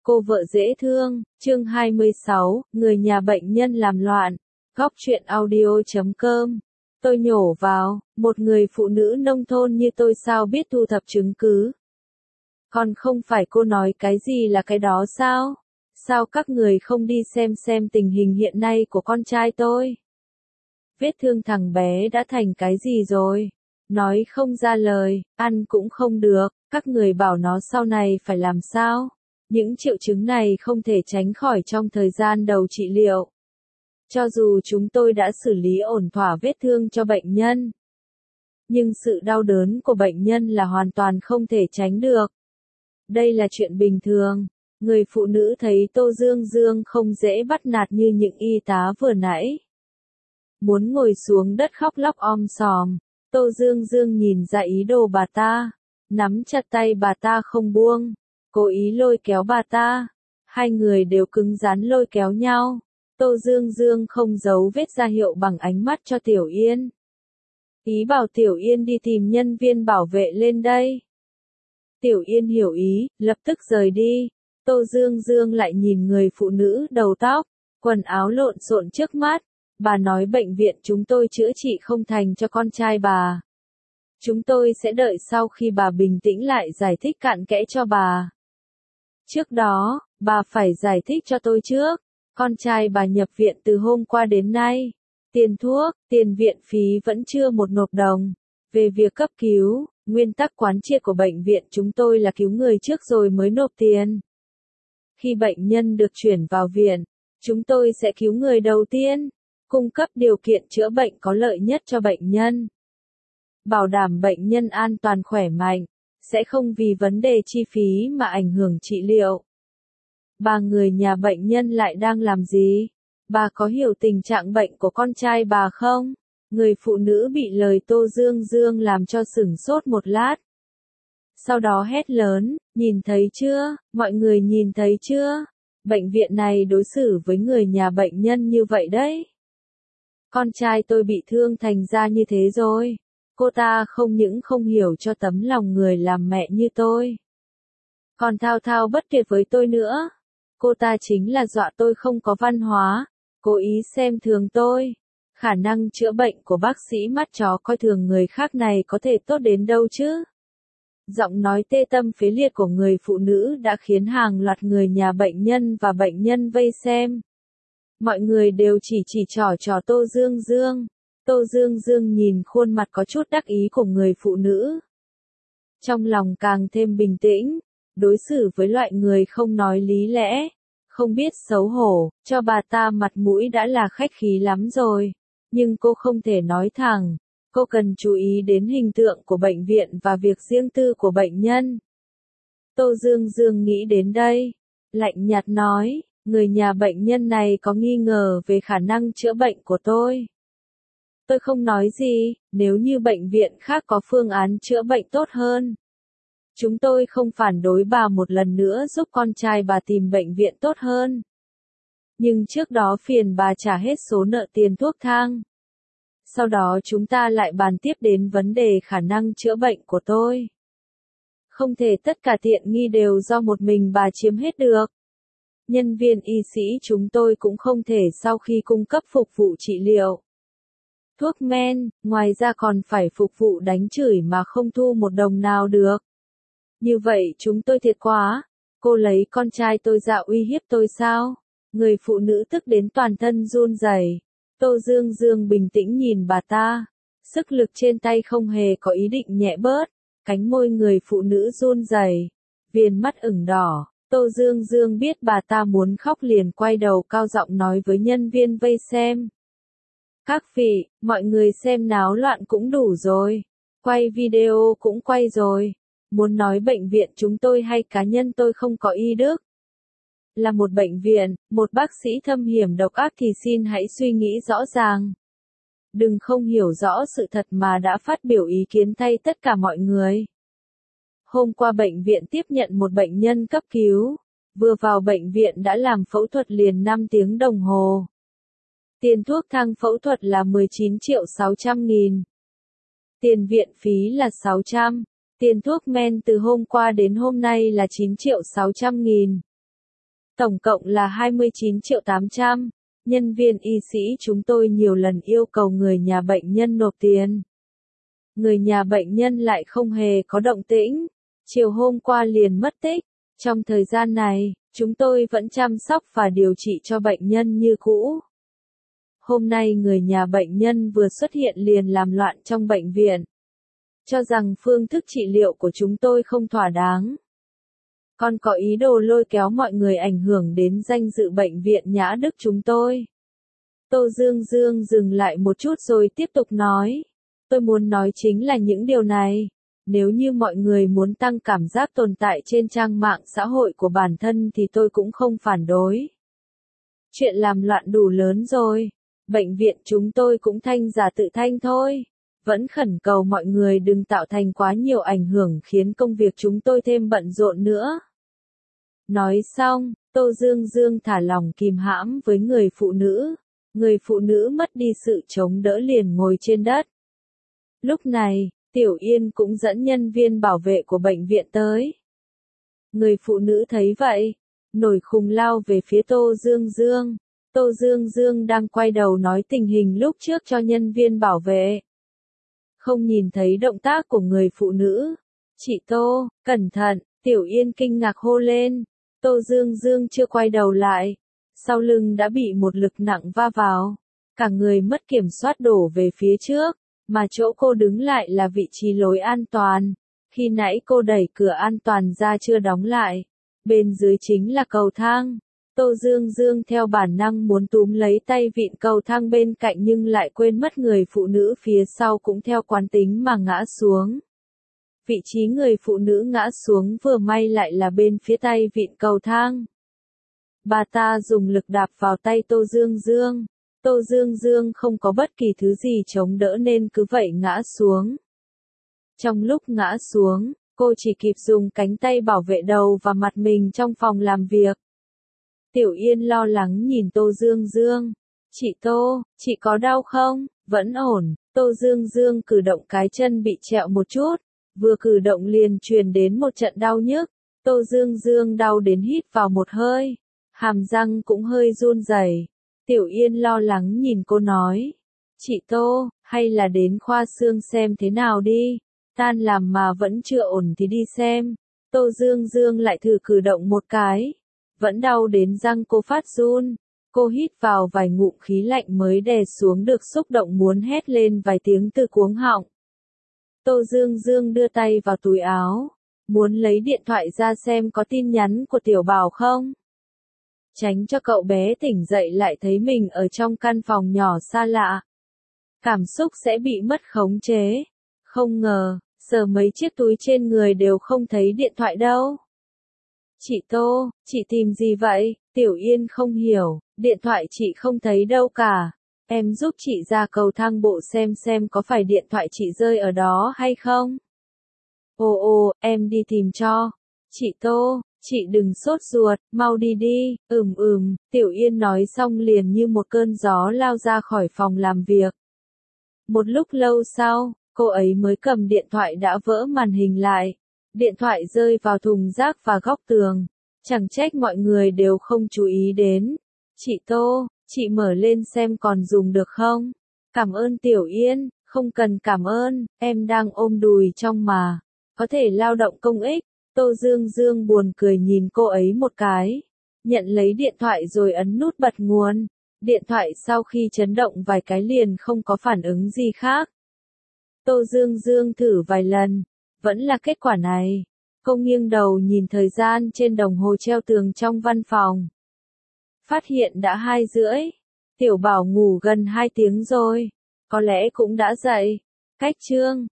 Cô vợ dễ thương, chương 26, người nhà bệnh nhân làm loạn. Góc truyện audio.com. Tôi nhổ vào, một người phụ nữ nông thôn như tôi sao biết thu thập chứng cứ. Còn không phải cô nói cái gì là cái đó sao? Sao các người không đi xem tình hình hiện nay của con trai tôi? Vết thương thằng bé đã thành cái gì rồi? Nói không ra lời, ăn cũng không được, các người bảo nó sau này phải làm sao? Những triệu chứng này không thể tránh khỏi trong thời gian đầu trị liệu. Cho dù chúng tôi đã xử lý ổn thỏa vết thương cho bệnh nhân, nhưng sự đau đớn của bệnh nhân là hoàn toàn không thể tránh được. Đây là chuyện bình thường. Người phụ nữ thấy Tô Dương Dương không dễ bắt nạt như những y tá vừa nãy. Muốn ngồi xuống đất khóc lóc om sòm. Tô Dương Dương nhìn ra ý đồ bà ta, nắm chặt tay bà ta không buông, cố ý lôi kéo bà ta. Hai người đều cứng rắn lôi kéo nhau. Tô Dương Dương không giấu vết ra hiệu bằng ánh mắt cho Tiểu Yên. Ý bảo Tiểu Yên đi tìm nhân viên bảo vệ lên đây. Tiểu Yên hiểu ý, lập tức rời đi. Tô Dương Dương lại nhìn người phụ nữ đầu tóc, quần áo lộn xộn trước mắt. Bà nói bệnh viện chúng tôi chữa trị không thành cho con trai bà. Chúng tôi sẽ đợi sau khi bà bình tĩnh lại giải thích cặn kẽ cho bà. Trước đó, bà phải giải thích cho tôi trước. Con trai bà nhập viện từ hôm qua đến nay. Tiền thuốc, tiền viện phí vẫn chưa một nộp đồng. Về việc cấp cứu, nguyên tắc quán triệt của bệnh viện chúng tôi là cứu người trước rồi mới nộp tiền. Khi bệnh nhân được chuyển vào viện, chúng tôi sẽ cứu người đầu tiên, cung cấp điều kiện chữa bệnh có lợi nhất cho bệnh nhân. Bảo đảm bệnh nhân an toàn khỏe mạnh, sẽ không vì vấn đề chi phí mà ảnh hưởng trị liệu. Bà người nhà bệnh nhân lại đang làm gì? Bà có hiểu tình trạng bệnh của con trai bà không? Người phụ nữ bị lời Tô Dương Dương làm cho sửng sốt một lát. Sau đó hét lớn, nhìn thấy chưa, mọi người nhìn thấy chưa? Bệnh viện này đối xử với người nhà bệnh nhân như vậy đấy. Con trai tôi bị thương thành ra như thế rồi. Cô ta không những không hiểu cho tấm lòng người làm mẹ như tôi, còn thao thao bất tuyệt với tôi nữa. Cô ta chính là dọa tôi không có văn hóa, cố ý xem thường tôi. Khả năng chữa bệnh của bác sĩ mắt chó coi thường người khác này có thể tốt đến đâu chứ? Giọng nói tê tâm phế liệt của người phụ nữ đã khiến hàng loạt người nhà bệnh nhân và bệnh nhân vây xem. Mọi người đều chỉ trỏ Tô Dương Dương. Tô Dương Dương nhìn khuôn mặt có chút đắc ý của người phụ nữ. Trong lòng càng thêm bình tĩnh, đối xử với loại người không nói lý lẽ, không biết xấu hổ, cho bà ta mặt mũi đã là khách khí lắm rồi. Nhưng cô không thể nói thẳng, cô cần chú ý đến hình tượng của bệnh viện và việc riêng tư của bệnh nhân. Tô Dương Dương nghĩ đến đây, lạnh nhạt nói, người nhà bệnh nhân này có nghi ngờ về khả năng chữa bệnh của tôi. Tôi không nói gì, nếu như bệnh viện khác có phương án chữa bệnh tốt hơn. Chúng tôi không phản đối bà một lần nữa giúp con trai bà tìm bệnh viện tốt hơn. Nhưng trước đó phiền bà trả hết số nợ tiền thuốc thang. Sau đó chúng ta lại bàn tiếp đến vấn đề khả năng chữa bệnh của tôi. Không thể tất cả tiện nghi đều do một mình bà chiếm hết được. Nhân viên y sĩ chúng tôi cũng không thể sau khi cung cấp phục vụ trị liệu, thuốc men, ngoài ra còn phải phục vụ đánh chửi mà không thu một đồng nào được. Như vậy chúng tôi thiệt quá. Cô lấy con trai tôi ra uy hiếp tôi sao? Người phụ nữ tức đến toàn thân run rẩy. Tô Dương Dương bình tĩnh nhìn bà ta. Sức lực trên tay không hề có ý định nhẹ bớt. Cánh môi người phụ nữ run rẩy, viền mắt ửng đỏ. Tô Dương Dương biết bà ta muốn khóc liền quay đầu cao giọng nói với nhân viên vây xem. Các vị, mọi người xem náo loạn cũng đủ rồi. Quay video cũng quay rồi. Muốn nói bệnh viện chúng tôi hay cá nhân tôi không có y đức. Là một bệnh viện, một bác sĩ thâm hiểm độc ác thì xin hãy suy nghĩ rõ ràng. Đừng không hiểu rõ sự thật mà đã phát biểu ý kiến thay tất cả mọi người. Hôm qua bệnh viện tiếp nhận một bệnh nhân cấp cứu. Vừa vào bệnh viện đã làm phẫu thuật liền 5 tiếng đồng hồ. Tiền thuốc thang phẫu thuật là 19.600.000. Tiền viện phí là 600. Tiền thuốc men từ hôm qua đến hôm nay là 9.600.000. Tổng cộng là 29.800.000. Nhân viên y sĩ chúng tôi nhiều lần yêu cầu người nhà bệnh nhân nộp tiền. Người nhà bệnh nhân lại không hề có động tĩnh. Chiều hôm qua liền mất tích. Trong thời gian này, chúng tôi vẫn chăm sóc và điều trị cho bệnh nhân như cũ. Hôm nay người nhà bệnh nhân vừa xuất hiện liền làm loạn trong bệnh viện. Cho rằng phương thức trị liệu của chúng tôi không thỏa đáng. Còn có ý đồ lôi kéo mọi người ảnh hưởng đến danh dự bệnh viện Nhã Đức chúng tôi. Tô Dương Dương dừng lại một chút rồi tiếp tục nói. Tôi muốn nói chính là những điều này. Nếu như mọi người muốn tăng cảm giác tồn tại trên trang mạng xã hội của bản thân thì tôi cũng không phản đối. Chuyện làm loạn đủ lớn rồi. Bệnh viện chúng tôi cũng thanh giả tự thanh thôi. Vẫn khẩn cầu mọi người đừng tạo thành quá nhiều ảnh hưởng khiến công việc chúng tôi thêm bận rộn nữa. Nói xong, Tô Dương Dương thả lỏng kìm hãm với người phụ nữ. Người phụ nữ mất đi sự chống đỡ liền ngồi trên đất. Lúc này, Tiểu Yên cũng dẫn nhân viên bảo vệ của bệnh viện tới. Người phụ nữ thấy vậy, nổi khùng lao về phía Tô Dương Dương. Tô Dương Dương đang quay đầu nói tình hình lúc trước cho nhân viên bảo vệ. Không nhìn thấy động tác của người phụ nữ. Chị Tô, cẩn thận, Tiểu Yên kinh ngạc hô lên. Tô Dương Dương chưa quay đầu lại. Sau lưng đã bị một lực nặng va vào. Cả người mất kiểm soát đổ về phía trước. Mà chỗ cô đứng lại là vị trí lối an toàn. Khi nãy cô đẩy cửa an toàn ra chưa đóng lại. Bên dưới chính là cầu thang. Tô Dương Dương theo bản năng muốn túm lấy tay vịn cầu thang bên cạnh nhưng lại quên mất người phụ nữ phía sau cũng theo quán tính mà ngã xuống. Vị trí người phụ nữ ngã xuống vừa may lại là bên phía tay vịn cầu thang. Bà ta dùng lực đạp vào tay Tô Dương Dương. Tô Dương Dương không có bất kỳ thứ gì chống đỡ nên cứ vậy ngã xuống. Trong lúc ngã xuống, cô chỉ kịp dùng cánh tay bảo vệ đầu và mặt mình trong phòng làm việc. Tiểu Yên lo lắng nhìn Tô Dương Dương. Chị Tô, chị có đau không? Vẫn ổn. Tô Dương Dương cử động cái chân bị trẹo một chút. Vừa cử động liền truyền đến một trận đau nhức. Tô Dương Dương đau đến hít vào một hơi. Hàm răng cũng hơi run rẩy. Tiểu Yên lo lắng nhìn cô nói. Chị Tô, hay là đến khoa xương xem thế nào đi. Tan làm mà vẫn chưa ổn thì đi xem. Tô Dương Dương lại thử cử động một cái. Vẫn đau đến răng cô phát run. Cô hít vào vài ngụm khí lạnh mới đè xuống được xúc động muốn hét lên vài tiếng từ cuống họng. Tô Dương Dương đưa tay vào túi áo. Muốn lấy điện thoại ra xem có tin nhắn của Tiểu Bảo không. Tránh cho cậu bé tỉnh dậy lại thấy mình ở trong căn phòng nhỏ xa lạ. Cảm xúc sẽ bị mất khống chế. Không ngờ, sờ mấy chiếc túi trên người đều không thấy điện thoại đâu. Chị Tô, chị tìm gì vậy? Tiểu Yên không hiểu, điện thoại chị không thấy đâu cả. Em giúp chị ra cầu thang bộ xem có phải điện thoại chị rơi ở đó hay không? Ồ, em đi tìm cho. Chị Tô, chị đừng sốt ruột, mau đi đi. Tiểu Yên nói xong liền như một cơn gió lao ra khỏi phòng làm việc. Một lúc lâu sau, cô ấy mới cầm điện thoại đã vỡ màn hình lại. Điện thoại rơi vào thùng rác và góc tường. Chẳng trách mọi người đều không chú ý đến. Chị Tô, chị mở lên xem còn dùng được không? Cảm ơn Tiểu Yên, không cần cảm ơn, em đang ôm đùi trong mà. Có thể lao động công ích. Tô Dương Dương buồn cười nhìn cô ấy một cái. Nhận lấy điện thoại rồi ấn nút bật nguồn. Điện thoại sau khi chấn động vài cái liền không có phản ứng gì khác. Tô Dương Dương thử vài lần. Vẫn là kết quả này. Cô nghiêng đầu nhìn thời gian trên đồng hồ treo tường trong văn phòng. Phát hiện đã 2:30. Tiểu Bảo ngủ gần 2 tiếng rồi. Có lẽ cũng đã dậy. Cách chương